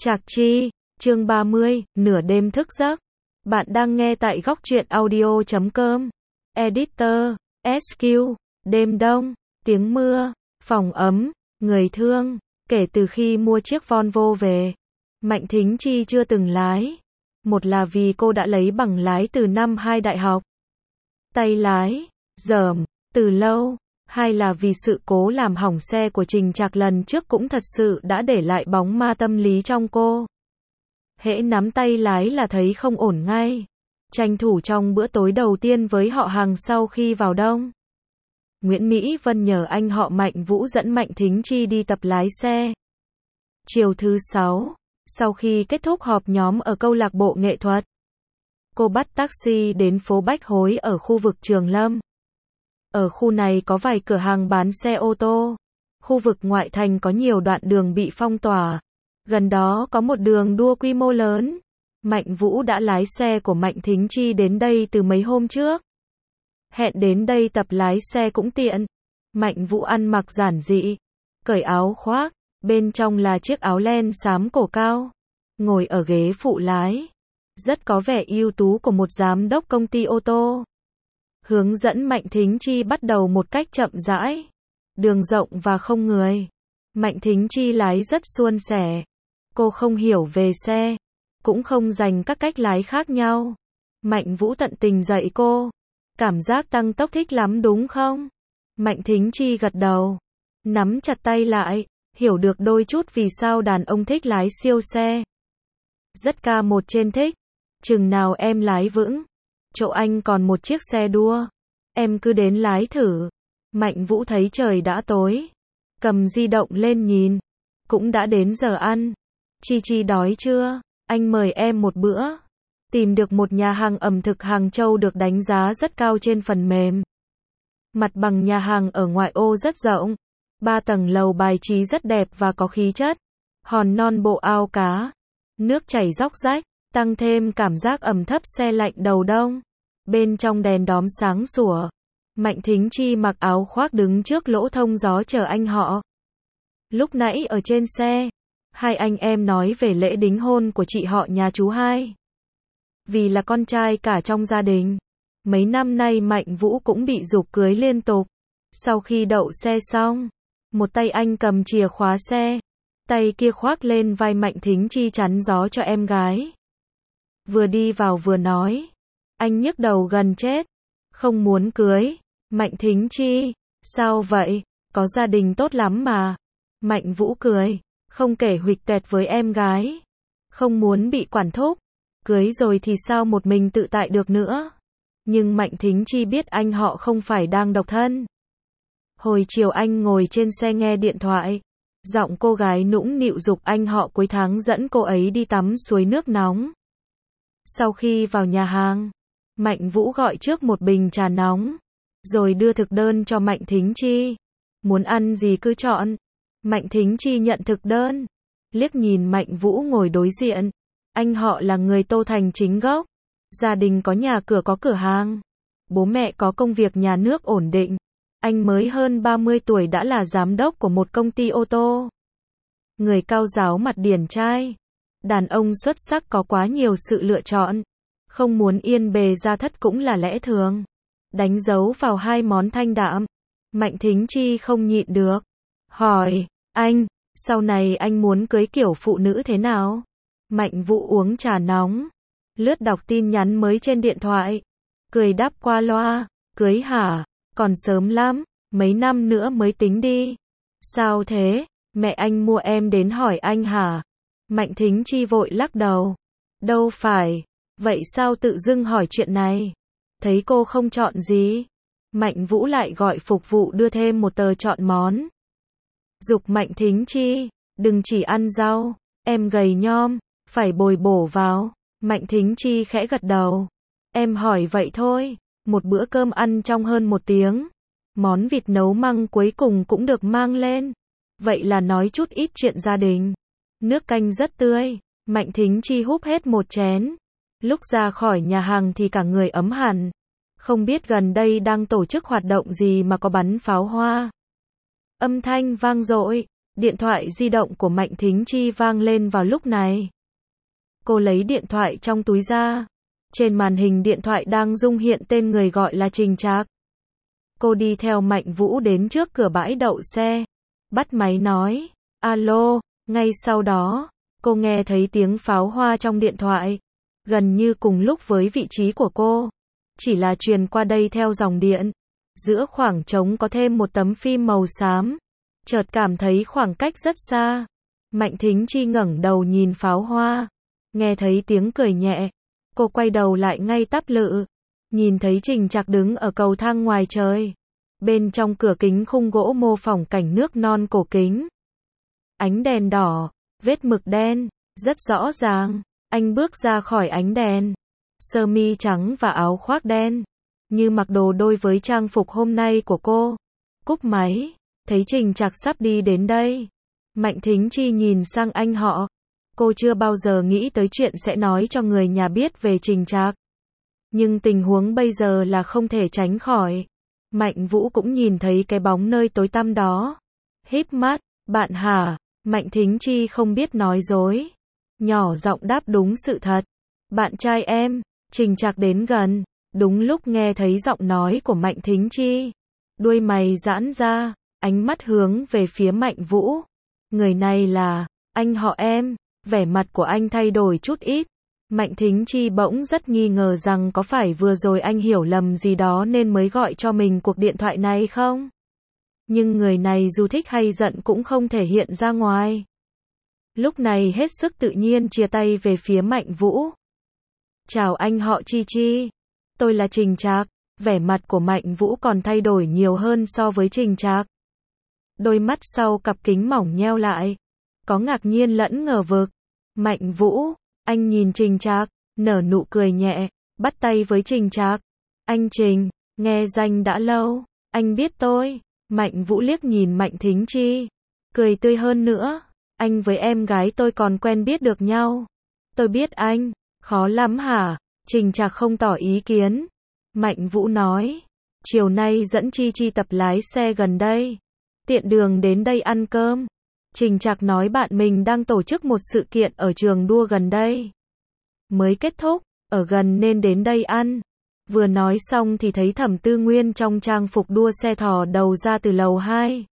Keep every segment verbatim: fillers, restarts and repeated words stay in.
Trạc Chi, chương ba mươi, nửa đêm thức giấc. Bạn đang nghe tại góc truyện audio chấm com. Editor, ét quy, đêm đông, tiếng mưa, phòng ấm, người thương. Kể từ khi mua chiếc Volvo về, Mạnh Thính Chi chưa từng lái. Một là vì cô đã lấy bằng lái từ năm hai đại học. Tay lái, dởm, từ lâu. Hai là vì sự cố làm hỏng xe của Trình Trạc lần trước cũng thật sự đã để lại bóng ma tâm lý trong cô. Hễ nắm tay lái là thấy không ổn ngay. Tranh thủ trong bữa tối đầu tiên với họ hàng sau khi vào đông, Nguyễn Mỹ Vân nhờ anh họ Mạnh Vũ dẫn Mạnh Thính Chi đi tập lái xe. Chiều thứ sáu, sau khi kết thúc họp nhóm ở câu lạc bộ nghệ thuật, cô bắt taxi đến phố Bách Hối ở khu vực Trường Lâm. Ở khu này có vài cửa hàng bán xe ô tô. Khu vực ngoại thành có nhiều đoạn đường bị phong tỏa. Gần đó có một đường đua quy mô lớn. Mạnh Vũ đã lái xe của Mạnh Thính Chi đến đây từ mấy hôm trước. Hẹn đến đây tập lái xe cũng tiện. Mạnh Vũ ăn mặc giản dị, cởi áo khoác, bên trong là chiếc áo len xám cổ cao. Ngồi ở ghế phụ lái, rất có vẻ ưu tú của một giám đốc công ty ô tô. Hướng dẫn Mạnh Thính Chi bắt đầu một cách chậm rãi. Đường rộng và không người. Mạnh Thính Chi lái rất suôn sẻ. Cô không hiểu về xe, cũng không dành các cách lái khác nhau. Mạnh Vũ tận tình dạy cô. Cảm giác tăng tốc thích lắm đúng không? Mạnh Thính Chi gật đầu, nắm chặt tay lại, hiểu được đôi chút vì sao đàn ông thích lái siêu xe. Rất ca một trên thích. Chừng nào em lái vững, chỗ anh còn một chiếc xe đua, em cứ đến lái thử. Mạnh Vũ thấy trời đã tối, cầm di động lên nhìn. Cũng đã đến giờ ăn. Chi Chi đói chưa? Anh mời em một bữa. Tìm được một nhà hàng ẩm thực Hàng Châu được đánh giá rất cao trên phần mềm. Mặt bằng nhà hàng ở ngoại ô rất rộng. Ba tầng lầu bài trí rất đẹp và có khí chất. Hòn non bộ ao cá. Nước chảy róc rách, tăng thêm cảm giác ẩm thấp se lạnh đầu đông. Bên trong đèn đóm sáng sủa. Mạnh Thính Chi mặc áo khoác đứng trước lỗ thông gió chờ anh họ. Lúc nãy ở trên xe, hai anh em nói về lễ đính hôn của chị họ nhà chú hai. Vì là con trai cả trong gia đình, mấy năm nay Mạnh Vũ cũng bị giục cưới liên tục. Sau khi đậu xe xong, một tay anh cầm chìa khóa xe, tay kia khoác lên vai Mạnh Thính Chi chắn gió cho em gái. Vừa đi vào vừa nói, anh nhức đầu gần chết, không muốn cưới. Mạnh Thính Chi, sao vậy? Có gia đình tốt lắm mà. Mạnh Vũ cười, không kể huỵch toẹt với em gái, không muốn bị quản thúc. Cưới rồi thì sao một mình tự tại được nữa. Nhưng Mạnh Thính Chi biết anh họ không phải đang độc thân. Hồi chiều anh ngồi trên xe nghe điện thoại, giọng cô gái nũng nịu giục anh họ cuối tháng dẫn cô ấy đi tắm suối nước nóng. Sau khi vào nhà hàng, Mạnh Vũ gọi trước một bình trà nóng, rồi đưa thực đơn cho Mạnh Thính Chi. Muốn ăn gì cứ chọn. Mạnh Thính Chi nhận thực đơn, liếc nhìn Mạnh Vũ ngồi đối diện. Anh họ là người Tô Thành chính gốc, gia đình có nhà cửa có cửa hàng, bố mẹ có công việc nhà nước ổn định. Anh mới hơn ba mươi tuổi đã là giám đốc của một công ty ô tô. Người cao ráo mặt điển trai. Đàn ông xuất sắc có quá nhiều sự lựa chọn. Không muốn yên bề gia thất cũng là lẽ thường. Đánh dấu vào hai món thanh đạm. Mạnh Thính Chi không nhịn được. Hỏi, anh, sau này anh muốn cưới kiểu phụ nữ thế nào? Mạnh Vũ uống trà nóng, lướt đọc tin nhắn mới trên điện thoại. Cười đáp qua loa, cưới hả? Còn sớm lắm, mấy năm nữa mới tính đi. Sao thế? Mẹ anh mua em đến hỏi anh hả? Mạnh Thính Chi vội lắc đầu. Đâu phải, vậy sao tự dưng hỏi chuyện này? Thấy cô không chọn gì. Mạnh Vũ lại gọi phục vụ đưa thêm một tờ chọn món. Giục Mạnh Thính Chi, đừng chỉ ăn rau, em gầy nhom, phải bồi bổ vào. Mạnh Thính Chi khẽ gật đầu. Em hỏi vậy thôi. Một bữa cơm ăn trong hơn một tiếng. Món vịt nấu măng cuối cùng cũng được mang lên. Vậy là nói chút ít chuyện gia đình. Nước canh rất tươi. Mạnh Thính Chi húp hết một chén. Lúc ra khỏi nhà hàng thì cả người ấm hẳn. Không biết gần đây đang tổ chức hoạt động gì mà có bắn pháo hoa. Âm thanh vang dội. Điện thoại di động của Mạnh Thính Chi vang lên vào lúc này. Cô lấy điện thoại trong túi ra. Trên màn hình điện thoại đang rung hiện tên người gọi là Trình Trạc. Cô đi theo Mạnh Vũ đến trước cửa bãi đậu xe. Bắt máy nói, alo, ngay sau đó, cô nghe thấy tiếng pháo hoa trong điện thoại. Gần như cùng lúc với vị trí của cô. Chỉ là truyền qua đây theo dòng điện. Giữa khoảng trống có thêm một tấm phim màu xám. Chợt cảm thấy khoảng cách rất xa. Mạnh Thính Chi ngẩng đầu nhìn pháo hoa. Nghe thấy tiếng cười nhẹ. Cô quay đầu lại ngay tắp lự. Nhìn thấy Trình Trạc đứng ở cầu thang ngoài trời. Bên trong cửa kính khung gỗ mô phỏng cảnh nước non cổ kính. Ánh đèn đỏ, vết mực đen, rất rõ ràng. Anh bước ra khỏi ánh đèn. Sơ mi trắng và áo khoác đen. Như mặc đồ đôi với trang phục hôm nay của cô. Cúp máy. Thấy Trình Trạc sắp đi đến đây. Mạnh Thính Chi nhìn sang anh họ. Cô chưa bao giờ nghĩ tới chuyện sẽ nói cho người nhà biết về Trình Trạc. Nhưng tình huống bây giờ là không thể tránh khỏi. Mạnh Vũ cũng nhìn thấy cái bóng nơi tối tăm đó. Híp mắt, bạn hả? Mạnh Thính Chi không biết nói dối. Nhỏ giọng đáp đúng sự thật. Bạn trai em. Trình Trạc đến gần. Đúng lúc nghe thấy giọng nói của Mạnh Thính Chi. Đuôi mày giãn ra. Ánh mắt hướng về phía Mạnh Vũ. Người này là anh họ em. Vẻ mặt của anh thay đổi chút ít. Mạnh Thính Chi bỗng rất nghi ngờ rằng có phải vừa rồi anh hiểu lầm gì đó nên mới gọi cho mình cuộc điện thoại này không? Nhưng người này dù thích hay giận cũng không thể hiện ra ngoài. Lúc này hết sức tự nhiên chia tay về phía Mạnh Vũ. Chào anh họ Chi Chi. Tôi là Trình Trạc. Vẻ mặt của Mạnh Vũ còn thay đổi nhiều hơn so với Trình Trạc. Đôi mắt sau cặp kính mỏng nheo lại. Có ngạc nhiên lẫn ngờ vực. Mạnh Vũ, anh nhìn Trình Trạc, nở nụ cười nhẹ, bắt tay với Trình Trạc. Anh Trình, nghe danh đã lâu, anh biết tôi. Mạnh Vũ liếc nhìn Mạnh Thính Chi, cười tươi hơn nữa. Anh với em gái tôi còn quen biết được nhau. Tôi biết anh, khó lắm hả? Trình Trạc không tỏ ý kiến. Mạnh Vũ nói, chiều nay dẫn Chi Chi tập lái xe gần đây. Tiện đường đến đây ăn cơm. Trình Trạc nói bạn mình đang tổ chức một sự kiện ở trường đua gần đây. Mới kết thúc, ở gần nên đến đây ăn. Vừa nói xong thì thấy Thẩm Tư Nguyên trong trang phục đua xe thò đầu ra từ lầu hai.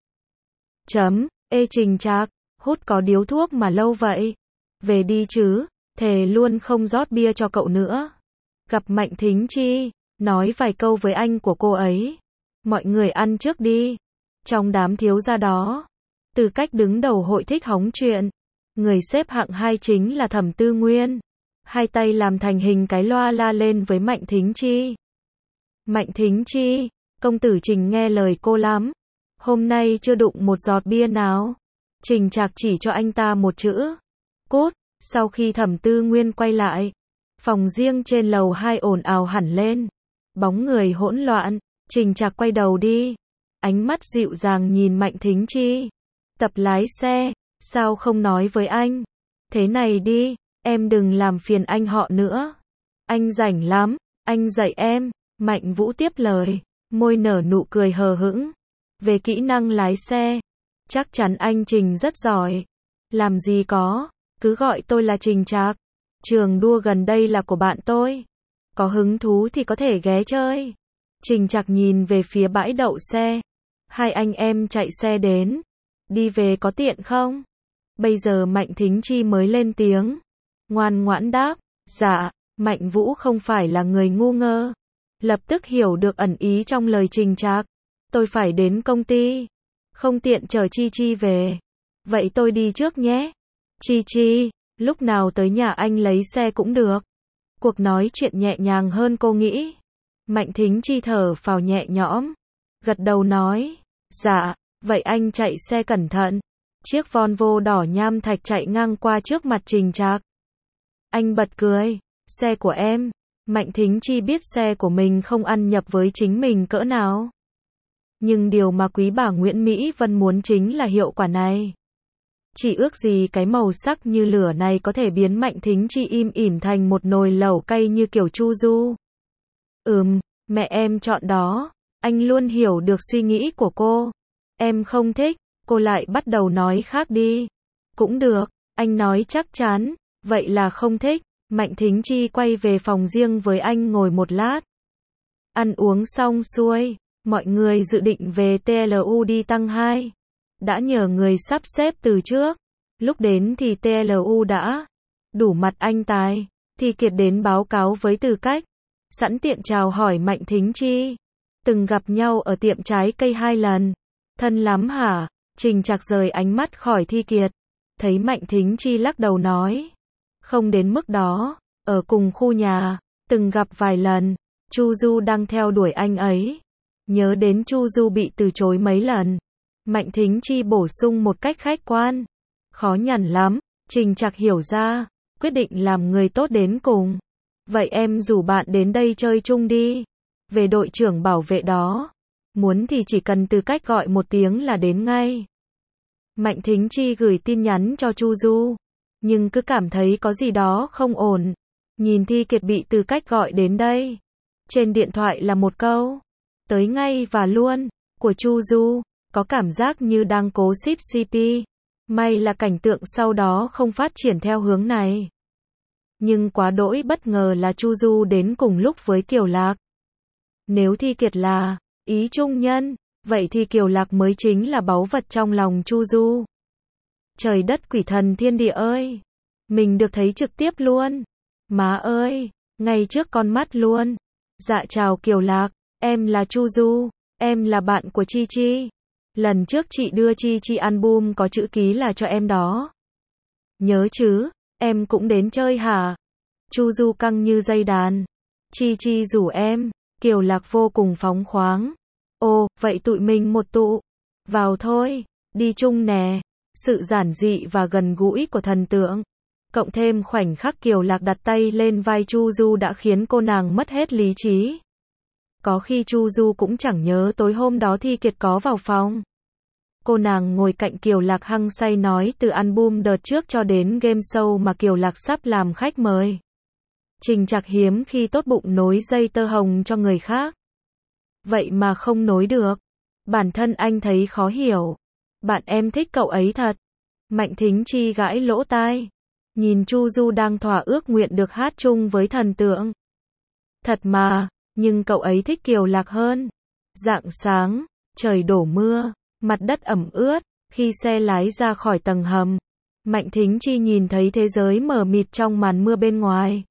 Chấm, ê Trình Trạc, hút có điếu thuốc mà lâu vậy. Về đi chứ, thề luôn không rót bia cho cậu nữa. Gặp Mạnh Thính Chi, nói vài câu với anh của cô ấy. Mọi người ăn trước đi. Trong đám thiếu gia đó, Tư Cách đứng đầu hội thích hóng chuyện. Người xếp hạng hai chính là Thẩm Tư Nguyên. Hai tay làm thành hình cái loa la lên với Mạnh Thính Chi. Mạnh Thính Chi, công tử Trình nghe lời cô lắm. Hôm nay chưa đụng một giọt bia nào. Trình Trạc chỉ cho anh ta một chữ. Cút. Sau khi Thẩm Tư Nguyên quay lại, phòng riêng trên lầu hai ồn ào hẳn lên. Bóng người hỗn loạn. Trình Trạc quay đầu đi. Ánh mắt dịu dàng nhìn Mạnh Thính Chi. Tập lái xe, sao không nói với anh? Thế này đi, em đừng làm phiền anh họ nữa. Anh rảnh lắm, anh dạy em. Mạnh Vũ tiếp lời, môi nở nụ cười hờ hững. Về kỹ năng lái xe, chắc chắn anh Trình rất giỏi. Làm gì có, cứ gọi tôi là Trình Trạc. Trường đua gần đây là của bạn tôi. Có hứng thú thì có thể ghé chơi. Trình Trạc nhìn về phía bãi đậu xe. Hai anh em chạy xe đến. Đi về có tiện không? Bây giờ Mạnh Thính Chi mới lên tiếng. Ngoan ngoãn đáp. Dạ. Mạnh Vũ không phải là người ngu ngơ. Lập tức hiểu được ẩn ý trong lời Trình Trạc. Tôi phải đến công ty. Không tiện chờ Chi Chi về. Vậy tôi đi trước nhé. Chi Chi, lúc nào tới nhà anh lấy xe cũng được. Cuộc nói chuyện nhẹ nhàng hơn cô nghĩ. Mạnh Thính Chi thở phào nhẹ nhõm. Gật đầu nói. Dạ, vậy anh chạy xe cẩn thận. Chiếc Volvo đỏ nham thạch chạy ngang qua trước mặt Trình Trạc. Anh bật cười. Xe của em. Mạnh Thính Chi biết xe của mình không ăn nhập với chính mình cỡ nào. Nhưng điều mà quý bà Nguyễn Mỹ Vân muốn chính là hiệu quả này. Chỉ ước gì cái màu sắc như lửa này có thể biến Mạnh Thính Chi im ỉm thành một nồi lẩu cay như kiểu Chu Du. Ừm, mẹ em chọn đó. Anh luôn hiểu được suy nghĩ của cô. Em không thích. Cô lại bắt đầu nói khác đi. Cũng được, anh nói chắc chắn, vậy là không thích. Mạnh Thính Chi quay về phòng riêng với anh ngồi một lát. Ăn uống xong xuôi, mọi người dự định về tê lờ u đi tăng hai. Đã nhờ người sắp xếp từ trước. Lúc đến thì tê lờ u đã đủ mặt anh Tài. Thì Kiệt đến báo cáo với Từ Cách. Sẵn tiện chào hỏi Mạnh Thính Chi. Từng gặp nhau ở tiệm trái cây hai lần. Thân lắm hả? Trình Trạc rời ánh mắt khỏi Thi Kiệt. Thấy Mạnh Thính Chi lắc đầu nói. Không đến mức đó. Ở cùng khu nhà. Từng gặp vài lần. Chu Du đang theo đuổi anh ấy. Nhớ đến Chu Du bị từ chối mấy lần. Mạnh Thính Chi bổ sung một cách khách quan. Khó nhằn lắm. Trình Trạc hiểu ra. Quyết định làm người tốt đến cùng. Vậy em rủ bạn đến đây chơi chung đi. Về đội trưởng bảo vệ đó. Muốn thì chỉ cần Từ Cách gọi một tiếng là đến ngay. Mạnh Thính Chi gửi tin nhắn cho Chu Du. Nhưng cứ cảm thấy có gì đó không ổn. Nhìn Thi Kiệt bị Từ Cách gọi đến đây. Trên điện thoại là một câu. Tới ngay và luôn. Của Chu Du. Có cảm giác như đang cố ship xê pê. May là cảnh tượng sau đó không phát triển theo hướng này. Nhưng quá đỗi bất ngờ là Chu Du đến cùng lúc với Kiều Lạc. Nếu Thi Kiệt là ý trung nhân, vậy thì Kiều Lạc mới chính là báu vật trong lòng Chu Du. Trời đất quỷ thần thiên địa ơi! Mình được thấy trực tiếp luôn. Má ơi! Ngay trước con mắt luôn. Dạ chào Kiều Lạc, em là Chu Du, em là bạn của Chi Chi. Lần trước chị đưa Chi Chi album có chữ ký là cho em đó. Nhớ chứ, em cũng đến chơi hả? Chu Du căng như dây đàn. Chi Chi rủ em, Kiều Lạc vô cùng phóng khoáng. Ồ, vậy tụi mình một tụ. Vào thôi, đi chung nè. Sự giản dị và gần gũi của thần tượng. Cộng thêm khoảnh khắc Kiều Lạc đặt tay lên vai Chu Du đã khiến cô nàng mất hết lý trí. Có khi Chu Du cũng chẳng nhớ tối hôm đó Thi Kiệt có vào phòng. Cô nàng ngồi cạnh Kiều Lạc hăng say nói từ album đợt trước cho đến game show mà Kiều Lạc sắp làm khách mời. Trình Trạc hiếm khi tốt bụng nối dây tơ hồng cho người khác. Vậy mà không nối được. Bản thân anh thấy khó hiểu. Bạn em thích cậu ấy thật. Mạnh Thính Chi gãi lỗ tai. Nhìn Chu Du đang thỏa ước nguyện được hát chung với thần tượng. Thật mà, nhưng cậu ấy thích Kiều Lạc hơn. Rạng sáng, trời đổ mưa, mặt đất ẩm ướt, khi xe lái ra khỏi tầng hầm. Mạnh Thính Chi nhìn thấy thế giới mờ mịt trong màn mưa bên ngoài.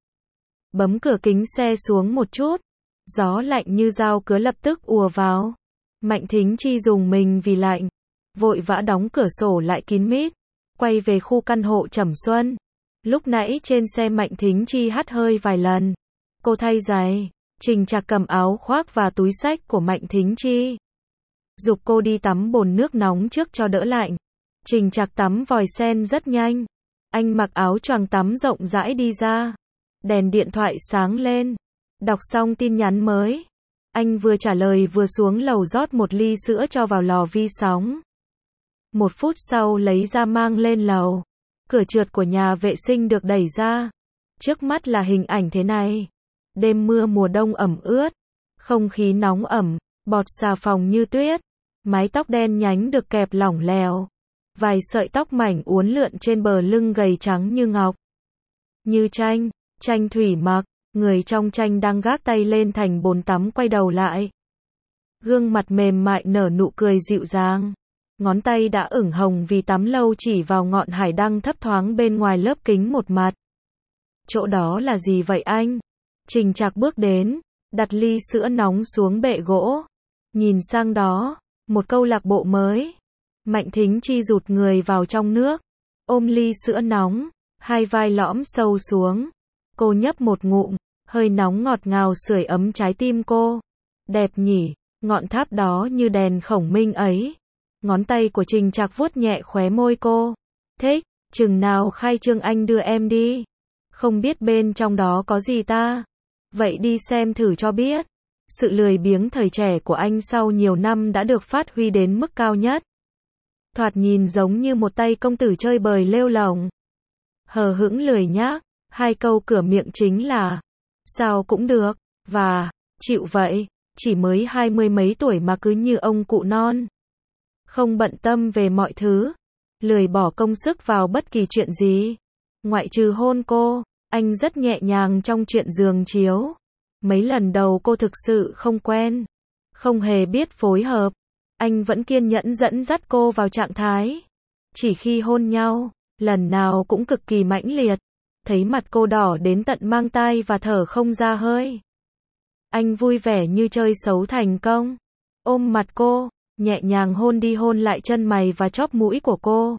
Bấm cửa kính xe xuống một chút. Gió lạnh như dao cứa lập tức ùa vào. Mạnh Thính Chi rùng mình vì lạnh. Vội vã đóng cửa sổ lại kín mít. Quay về khu căn hộ Trầm Xuân. Lúc nãy trên xe Mạnh Thính Chi hắt hơi vài lần. Cô thay giày. Trình Trạc cầm áo khoác và túi xách của Mạnh Thính Chi. Giục cô đi tắm bồn nước nóng trước cho đỡ lạnh. Trình Trạc tắm vòi sen rất nhanh. Anh mặc áo choàng tắm rộng rãi đi ra. Đèn điện thoại sáng lên. Đọc xong tin nhắn mới. Anh vừa trả lời vừa xuống lầu rót một ly sữa cho vào lò vi sóng. Một phút sau lấy ra mang lên lầu. Cửa trượt của nhà vệ sinh được đẩy ra. Trước mắt là hình ảnh thế này. Đêm mưa mùa đông ẩm ướt. Không khí nóng ẩm. Bọt xà phòng như tuyết. Mái tóc đen nhánh được kẹp lỏng lẻo. Vài sợi tóc mảnh uốn lượn trên bờ lưng gầy trắng như ngọc. Như tranh. Tranh thủy mặc. Người trong tranh đang gác tay lên thành bồn tắm quay đầu lại. Gương mặt mềm mại nở nụ cười dịu dàng. Ngón tay đã ửng hồng vì tắm lâu chỉ vào ngọn hải đăng thấp thoáng bên ngoài lớp kính một mặt. Chỗ đó là gì vậy anh? Trình Trạc bước đến, đặt ly sữa nóng xuống bệ gỗ. Nhìn sang đó, một câu lạc bộ mới. Mạnh Thính Chi rụt người vào trong nước, ôm ly sữa nóng, hai vai lõm sâu xuống. Cô nhấp một ngụm, hơi nóng ngọt ngào sưởi ấm trái tim cô. Đẹp nhỉ, ngọn tháp đó như đèn khổng minh ấy. Ngón tay của Trình Trạc vuốt nhẹ khóe môi cô. Thích, chừng nào khai trương anh đưa em đi. Không biết bên trong đó có gì ta. Vậy đi xem thử cho biết. Sự lười biếng thời trẻ của anh sau nhiều năm đã được phát huy đến mức cao nhất. Thoạt nhìn giống như một tay công tử chơi bời lêu lổng. Hờ hững lười nhác, hai câu cửa miệng chính là sao cũng được, và chịu vậy, chỉ mới hai mươi mấy tuổi mà cứ như ông cụ non. không bận tâm về mọi thứ, lười bỏ công sức vào bất kỳ chuyện gì. Ngoại trừ hôn cô, anh rất nhẹ nhàng trong chuyện giường chiếu. Mấy lần đầu cô thực sự không quen, không hề biết phối hợp, anh vẫn kiên nhẫn dẫn dắt cô vào trạng thái. Chỉ khi hôn nhau, lần nào cũng cực kỳ mãnh liệt, thấy mặt cô đỏ đến tận mang tai và thở không ra hơi. Anh vui vẻ như chơi xấu thành công, ôm mặt cô, nhẹ nhàng hôn đi hôn lại chân mày và chóp mũi của cô.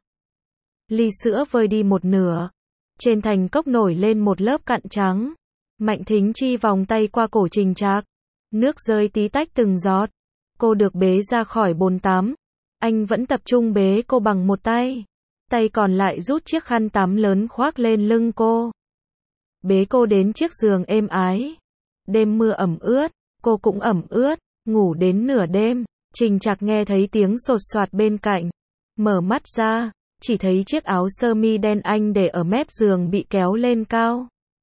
Ly sữa vơi đi một nửa, trên thành cốc nổi lên một lớp cặn trắng. Mạnh Thính Chi vòng tay qua cổ Trình Trạc, nước rơi tí tách từng giọt. Cô được bế ra khỏi bồn tắm, anh vẫn tập trung bế cô bằng một tay, tay còn lại rút chiếc khăn tắm lớn khoác lên lưng cô. Bế cô đến chiếc giường êm ái. Đêm mưa ẩm ướt, cô cũng ẩm ướt, ngủ đến nửa đêm, Trình Trạc nghe thấy tiếng sột soạt bên cạnh. Mở mắt ra, chỉ thấy chiếc áo sơ mi đen anh để ở mép giường bị kéo lên cao,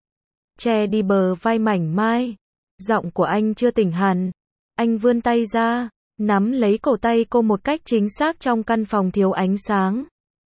che đi bờ vai mảnh mai. Giọng của anh chưa tỉnh hẳn. Anh vươn tay ra, nắm lấy cổ tay cô một cách chính xác trong căn phòng thiếu ánh sáng.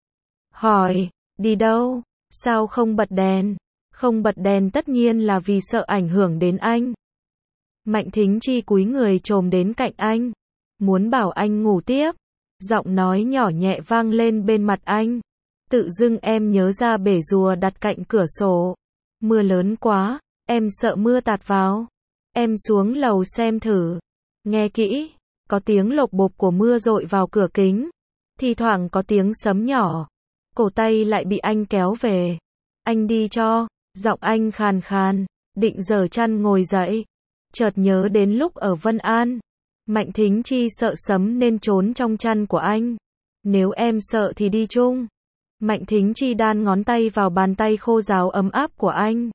Hỏi, đi đâu? Sao không bật đèn? Không bật đèn tất nhiên là vì sợ ảnh hưởng đến anh. Mạnh Thính Chi cúi người chồm đến cạnh anh, muốn bảo anh ngủ tiếp. Giọng nói nhỏ nhẹ vang lên bên mặt anh. Tự dưng em nhớ ra bể rùa đặt cạnh cửa sổ. Mưa lớn quá, em sợ mưa tạt vào. Em xuống lầu xem thử. Nghe kỹ, có tiếng lộp bộp của mưa dội vào cửa kính. Thì thoảng có tiếng sấm nhỏ. Cổ tay lại bị anh kéo về. Anh đi cho, giọng anh khàn khàn, định giở chăn ngồi dậy. Chợt nhớ đến lúc ở Vân An. Mạnh Thính Chi sợ sấm nên trốn trong chăn của anh. Nếu em sợ thì đi chung. Mạnh Thính Chi đan ngón tay vào bàn tay khô ráo ấm áp của anh.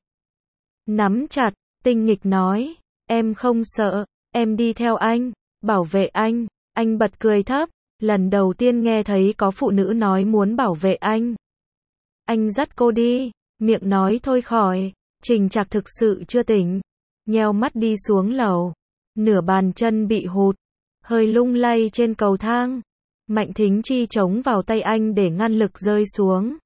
Nắm chặt, tinh nghịch nói, em không sợ, em đi theo anh, bảo vệ anh. Anh bật cười thấp, lần đầu tiên nghe thấy có phụ nữ nói muốn bảo vệ anh. Anh dắt cô đi, miệng nói thôi khỏi. Trình Trạc thực sự chưa tỉnh, nheo mắt đi xuống lầu. Nửa bàn chân bị hụt, hơi lung lay trên cầu thang. Mạnh Thính Chi chống vào tay anh để ngăn lực rơi xuống.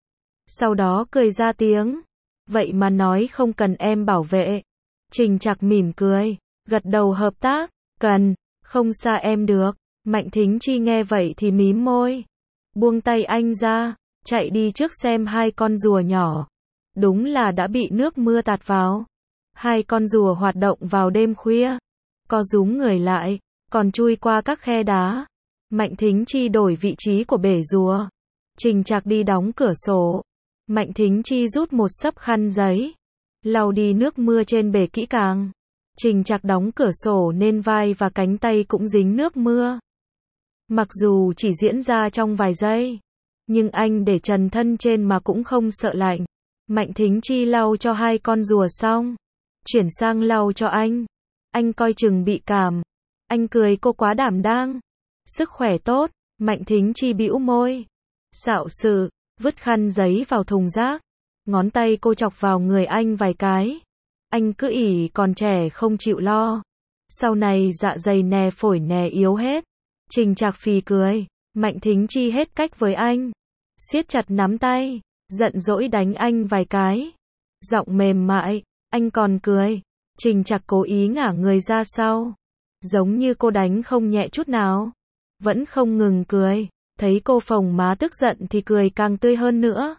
Sau đó cười ra tiếng. Vậy mà nói không cần em bảo vệ. Trình Trạc mỉm cười, gật đầu hợp tác. Cần, không xa em được. Mạnh Thính Chi nghe vậy thì mím môi, buông tay anh ra, chạy đi trước xem hai con rùa nhỏ. Đúng là đã bị nước mưa tạt vào. Hai con rùa hoạt động vào đêm khuya, co rúm người lại, còn chui qua các khe đá. Mạnh Thính Chi đổi vị trí của bể rùa. Trình Trạc đi đóng cửa sổ. Mạnh Thính Chi rút một xấp khăn giấy, lau đi nước mưa trên bể kỹ càng. Trình Trạc đóng cửa sổ nên vai và cánh tay cũng dính nước mưa. Mặc dù chỉ diễn ra trong vài giây, nhưng anh để trần thân trên mà cũng không sợ lạnh. Mạnh Thính Chi lau cho hai con rùa xong, chuyển sang lau cho anh. Anh coi chừng bị cảm. Anh cười cô quá đảm đang. Sức khỏe tốt. Mạnh Thính Chi bĩu môi, xạo sự, vứt khăn giấy vào thùng rác. Ngón tay cô chọc vào người anh vài cái. Anh cứ ỉ còn trẻ không chịu lo. Sau này dạ dày nè phổi nè yếu hết. Trình Trạc phì cười. Mạnh Thính Chi hết cách với anh, siết chặt nắm tay, giận dỗi đánh anh vài cái. Giọng mềm mại, anh còn cười. Trình Trạc cố ý ngả người ra sau, giống như cô đánh không nhẹ chút nào. Vẫn không ngừng cười. Thấy cô phồng má tức giận thì cười càng tươi hơn nữa.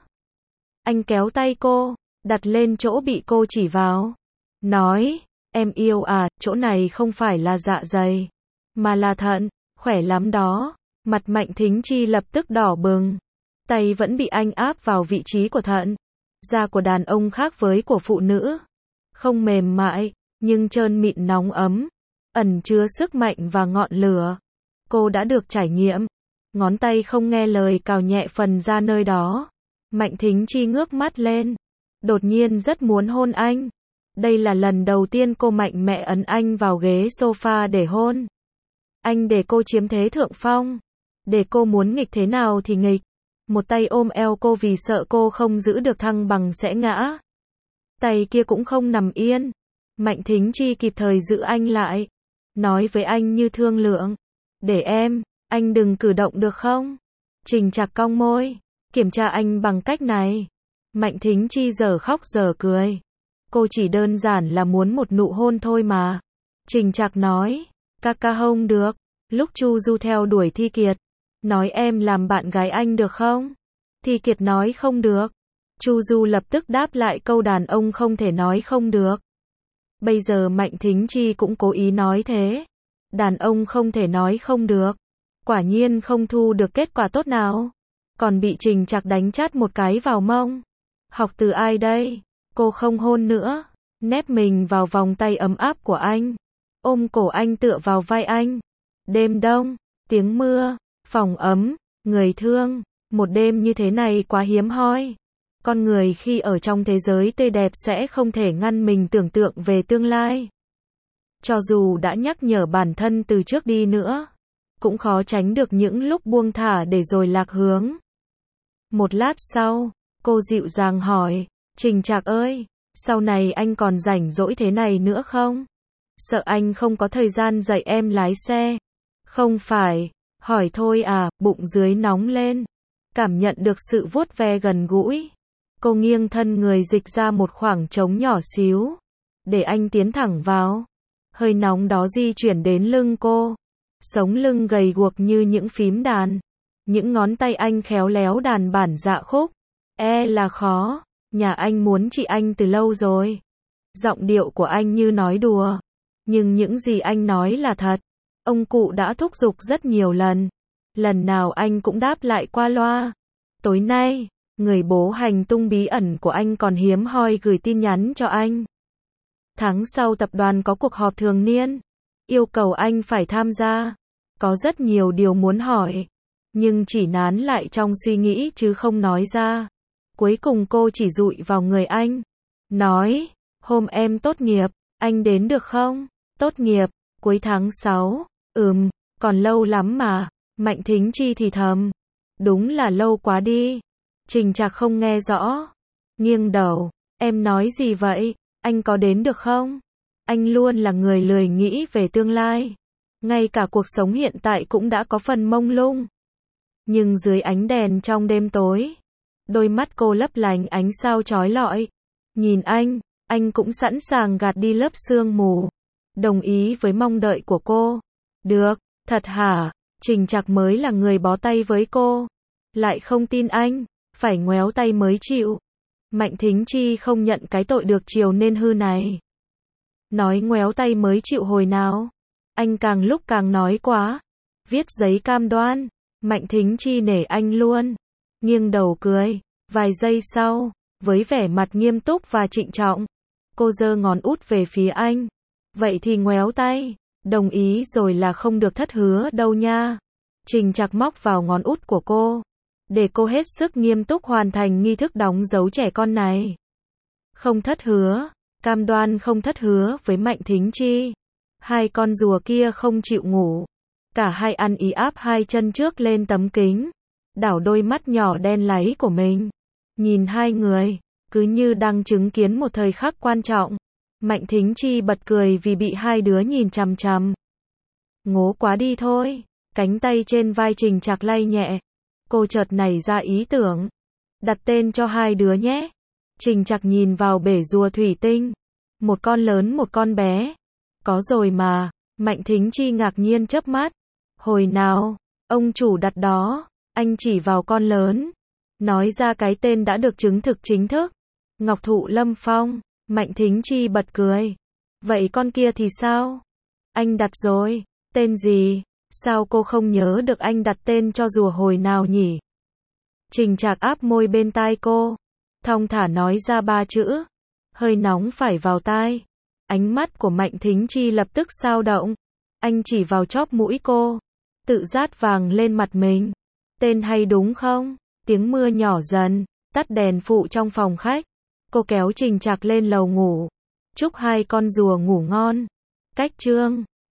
Anh kéo tay cô, đặt lên chỗ bị cô chỉ vào. Nói, em yêu à, chỗ này không phải là dạ dày, mà là thận, khỏe lắm đó. Mặt Mạnh Thính Chi lập tức đỏ bừng. Tay vẫn bị anh áp vào vị trí của thận. Da của đàn ông khác với của phụ nữ. Không mềm mại, nhưng trơn mịn nóng ấm, ẩn chứa sức mạnh và ngọn lửa. Cô đã được trải nghiệm. Ngón tay không nghe lời cào nhẹ phần da nơi đó. Mạnh Thính Chi ngước mắt lên, đột nhiên rất muốn hôn anh. Đây là lần đầu tiên cô mạnh mẽ ấn anh vào ghế sofa để hôn. Anh để cô chiếm thế thượng phong, để cô muốn nghịch thế nào thì nghịch. Một tay ôm eo cô vì sợ cô không giữ được thăng bằng sẽ ngã. Tay kia cũng không nằm yên. Mạnh Thính Chi kịp thời giữ anh lại, nói với anh như thương lượng. Để em, Anh đừng cử động được không? Trình Trạc cong môi. Kiểm tra anh bằng cách này. Mạnh Thính Chi giờ khóc giờ cười. Cô chỉ đơn giản là muốn một nụ hôn thôi mà. Trình Trạc nói. Ca ca không được. Lúc Chu Du theo đuổi Thi Kiệt. Nói em làm bạn gái anh được không? Thi Kiệt nói không được. Chu Du lập tức đáp lại câu đàn ông không thể nói không được. Bây giờ Mạnh Thính Chi cũng cố ý nói thế. Đàn ông không thể nói không được. Quả nhiên không thu được kết quả tốt nào. Còn bị Trình Trạc đánh chát một cái vào mông. Học từ ai đây? Cô không hôn nữa. Nép mình vào vòng tay ấm áp của anh. Ôm cổ anh tựa vào vai anh. Đêm đông, tiếng mưa, phòng ấm, người thương. Một đêm như thế này quá hiếm hoi. Con người khi ở trong thế giới tươi đẹp sẽ không thể ngăn mình tưởng tượng về tương lai. Cho dù đã nhắc nhở bản thân từ trước đi nữa, cũng khó tránh được những lúc buông thả để rồi lạc hướng. Một lát sau, cô dịu dàng hỏi, Trình Trạc ơi, sau này anh còn rảnh rỗi thế này nữa không? Sợ anh không có thời gian dạy em lái xe. Không phải, hỏi thôi à, bụng dưới nóng lên. Cảm nhận được sự vuốt ve gần gũi. Cô nghiêng thân người dịch ra một khoảng trống nhỏ xíu. Để anh tiến thẳng vào. Hơi nóng đó di chuyển đến lưng cô. Sống lưng gầy guộc như những phím đàn. Những ngón tay anh khéo léo đàn bản dạ khúc. E là khó. Nhà anh muốn chị anh từ lâu rồi. Giọng điệu của anh như nói đùa. Nhưng những gì anh nói là thật. Ông cụ đã thúc giục rất nhiều lần. Lần nào anh cũng đáp lại qua loa. Tối nay, người bố hành tung bí ẩn của anh còn hiếm hoi gửi tin nhắn cho anh. Tháng sau tập đoàn có cuộc họp thường niên. Yêu cầu anh phải tham gia. Có rất nhiều điều muốn hỏi. Nhưng chỉ nán lại trong suy nghĩ chứ không nói ra. Cuối cùng cô chỉ dụi vào người anh. Nói, hôm em tốt nghiệp, anh đến được không? Tốt nghiệp, cuối tháng sáu. Ừm, còn lâu lắm mà. Mạnh Thính Chi thì thầm. Đúng là lâu quá đi. Trình Trạc không nghe rõ. Nghiêng đầu. Em nói gì vậy? Anh có đến được không? Anh luôn là người lười nghĩ về tương lai. Ngay cả cuộc sống hiện tại cũng đã có phần mông lung. Nhưng dưới ánh đèn trong đêm tối, đôi mắt cô lấp lánh ánh sao chói lọi. Nhìn anh, anh cũng sẵn sàng gạt đi lớp sương mù. Đồng ý với mong đợi của cô. Được, thật hả? Trình Trạc mới là người bó tay với cô. Lại không tin anh, phải ngoéo tay mới chịu. Mạnh Thính Chi không nhận cái tội được chiều nên hư này. Nói ngoéo tay mới chịu hồi nào? Anh càng lúc càng nói quá. Viết giấy cam đoan. Mạnh Thính Chi nể anh luôn. Nghiêng đầu cười. Vài giây sau, với vẻ mặt nghiêm túc và trịnh trọng, cô giơ ngón út về phía anh. Vậy thì ngoéo tay. Đồng ý rồi là không được thất hứa đâu nha. Trình Trạc móc vào ngón út của cô. Để cô hết sức nghiêm túc hoàn thành nghi thức đóng dấu trẻ con này. Không thất hứa. Cam đoan không thất hứa với Mạnh Thính Chi. Hai con rùa kia không chịu ngủ. Cả hai ăn ý áp hai chân trước lên tấm kính. Đảo đôi mắt nhỏ đen láy của mình. Nhìn hai người, cứ như đang chứng kiến một thời khắc quan trọng. Mạnh Thính Chi bật cười vì bị hai đứa nhìn chằm chằm. Ngố quá đi thôi. Cánh tay trên vai Trình Trạc lay nhẹ. Cô chợt nảy ra ý tưởng. Đặt tên cho hai đứa nhé. Trình Trạc nhìn vào bể rùa thủy tinh. Một con lớn một con bé. Có rồi mà. Mạnh Thính Chi ngạc nhiên chớp mắt. Hồi nào, ông chủ đặt đó. Anh chỉ vào con lớn. Nói ra cái tên đã được chứng thực chính thức. Ngọc Thụ Lâm Phong. Mạnh Thính Chi bật cười. Vậy con kia thì sao? Anh đặt rồi. Tên gì? Sao cô không nhớ được anh đặt tên cho rùa hồi nào nhỉ? Trình Trạc áp môi bên tai cô. Thong thả nói ra ba chữ. Hơi nóng phải vào tai. Ánh mắt của Mạnh Thính Chi lập tức dao động. Anh chỉ vào chóp mũi cô. Tự rát vàng lên mặt mình. Tên hay đúng không? Tiếng mưa nhỏ dần. Tắt đèn phụ trong phòng khách. Cô kéo Trình Trạc lên lầu ngủ. Chúc hai con rùa ngủ ngon. Cách chương